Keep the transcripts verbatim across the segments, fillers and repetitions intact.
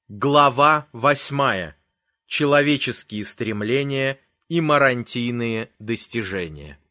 Глава восьмая. Человеческие стремления и марантийные достижения.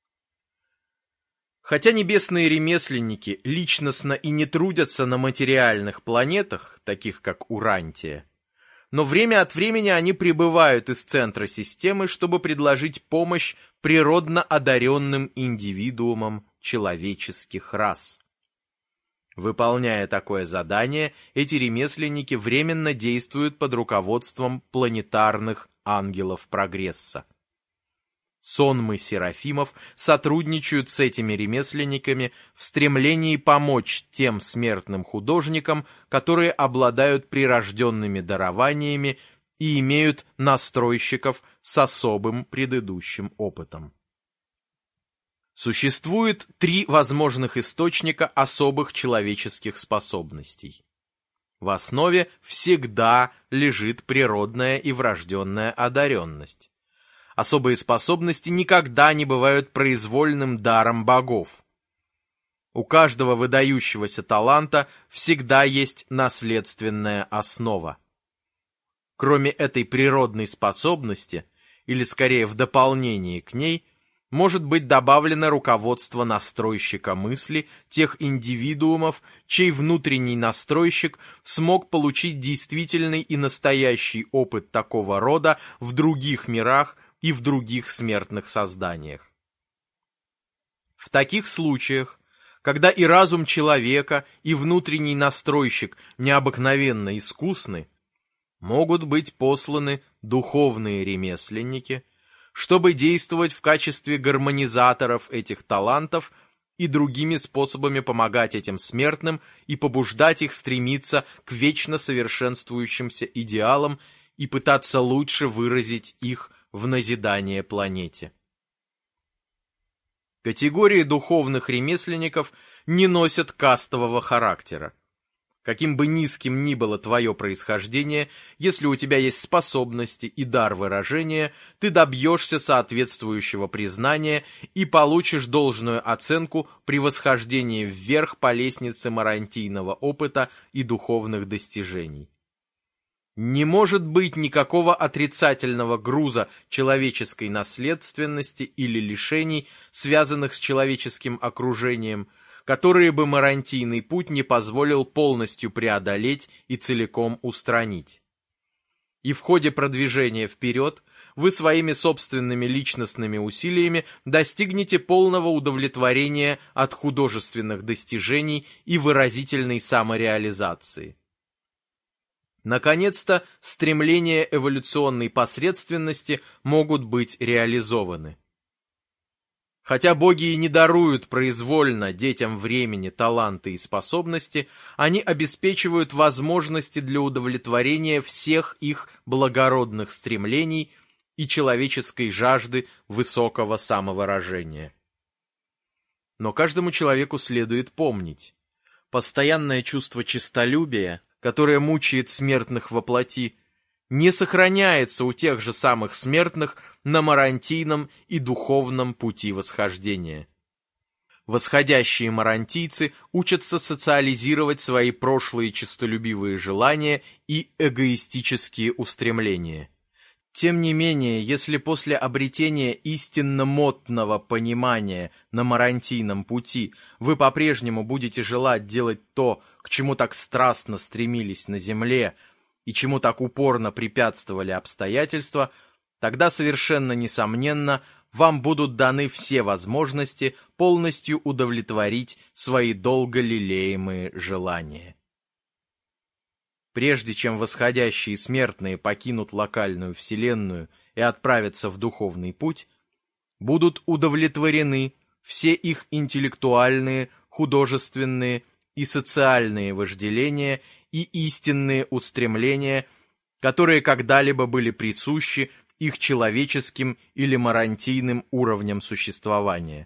Хотя небесные ремесленники личностно и не трудятся на материальных планетах, таких как Урантия, но время от времени они прибывают из центра системы, чтобы предложить помощь природно одаренным индивидуумам человеческих рас. Выполняя такое задание, эти ремесленники временно действуют под руководством планетарных ангелов прогресса. Сонмы серафимов сотрудничают с этими ремесленниками в стремлении помочь тем смертным художникам, которые обладают прирожденными дарованиями и имеют настройщиков с особым предыдущим опытом. Существует три возможных источника особых человеческих способностей. В основе всегда лежит природная и врожденная одаренность. Особые способности никогда не бывают произвольным даром богов. У каждого выдающегося таланта всегда есть наследственная основа. Кроме этой природной способности, или скорее в дополнение к ней, может быть добавлено руководство настройщика мысли тех индивидуумов, чей внутренний настройщик смог получить действительный и настоящий опыт такого рода в других мирах и в других смертных созданиях. В таких случаях, когда и разум человека, и внутренний настройщик необыкновенно искусны, могут быть посланы духовные ремесленники, чтобы действовать в качестве гармонизаторов этих талантов и другими способами помогать этим смертным и побуждать их стремиться к вечно совершенствующимся идеалам и пытаться лучше выразить их в назидание планете. Категории духовных ремесленников не носят кастового характера. Каким бы низким ни было твое происхождение, если у тебя есть способности и дар выражения, ты добьешься соответствующего признания и получишь должную оценку при восхождении вверх по лестнице марантийного опыта и духовных достижений. Не может быть никакого отрицательного груза человеческой наследственности или лишений, связанных с человеческим окружением, которые бы марантийный путь не позволил полностью преодолеть и целиком устранить. И в ходе продвижения вперед вы своими собственными личностными усилиями достигнете полного удовлетворения от художественных достижений и выразительной самореализации. Наконец-то, стремления эволюционной посредственности могут быть реализованы. Хотя боги и не даруют произвольно детям времени, таланты и способности, они обеспечивают возможности для удовлетворения всех их благородных стремлений и человеческой жажды высокого самовыражения. Но каждому человеку следует помнить: постоянное чувство честолюбия, которое мучает смертных во плоти, не сохраняется у тех же самых смертных на марантийном и духовном пути восхождения. Восходящие марантийцы учатся социализировать свои прошлые честолюбивые желания и эгоистические устремления. Тем не менее, если после обретения истинно мотного понимания на марантийном пути вы по-прежнему будете желать делать то, к чему так страстно стремились на земле, и чему так упорно препятствовали обстоятельства, тогда совершенно несомненно вам будут даны все возможности полностью удовлетворить свои долго лелеемые желания. Прежде чем восходящие смертные покинут локальную вселенную и отправятся в духовный путь, будут удовлетворены все их интеллектуальные, художественные и социальные вожделения и истинные устремления, которые когда-либо были присущи их человеческим или марантийным уровням существования.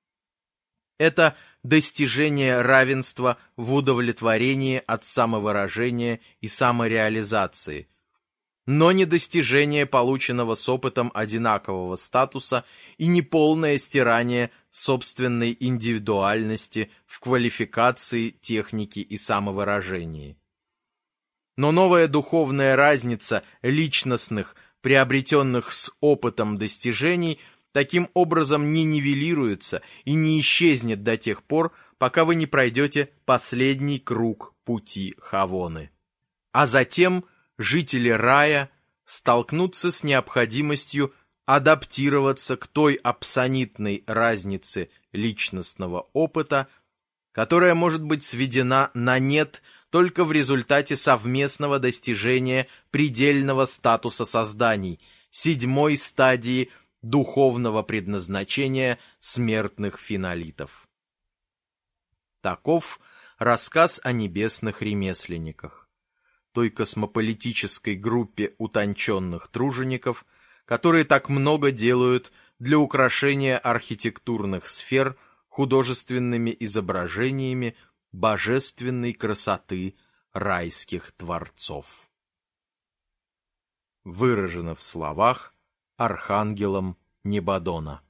Это достижение равенства в удовлетворении от самовыражения и самореализации, но не достижение полученного с опытом одинакового статуса и не полное стирание собственной индивидуальности в квалификации, технике и самовыражении. Но новая духовная разница личностных, приобретенных с опытом достижений, таким образом не нивелируется и не исчезнет до тех пор, пока вы не пройдете последний круг пути Хавоны. А затем жители рая столкнутся с необходимостью адаптироваться к той абсонитной разнице личностного опыта, которая может быть сведена на нет только в результате совместного достижения предельного статуса созданий, седьмой стадии духовного предназначения смертных финолитов. Таков рассказ о небесных ремесленниках, той космополитической группе утонченных тружеников, которые так много делают для украшения архитектурных сфер художественными изображениями божественной красоты райских творцов. Выражено в словах архангелом Небодона.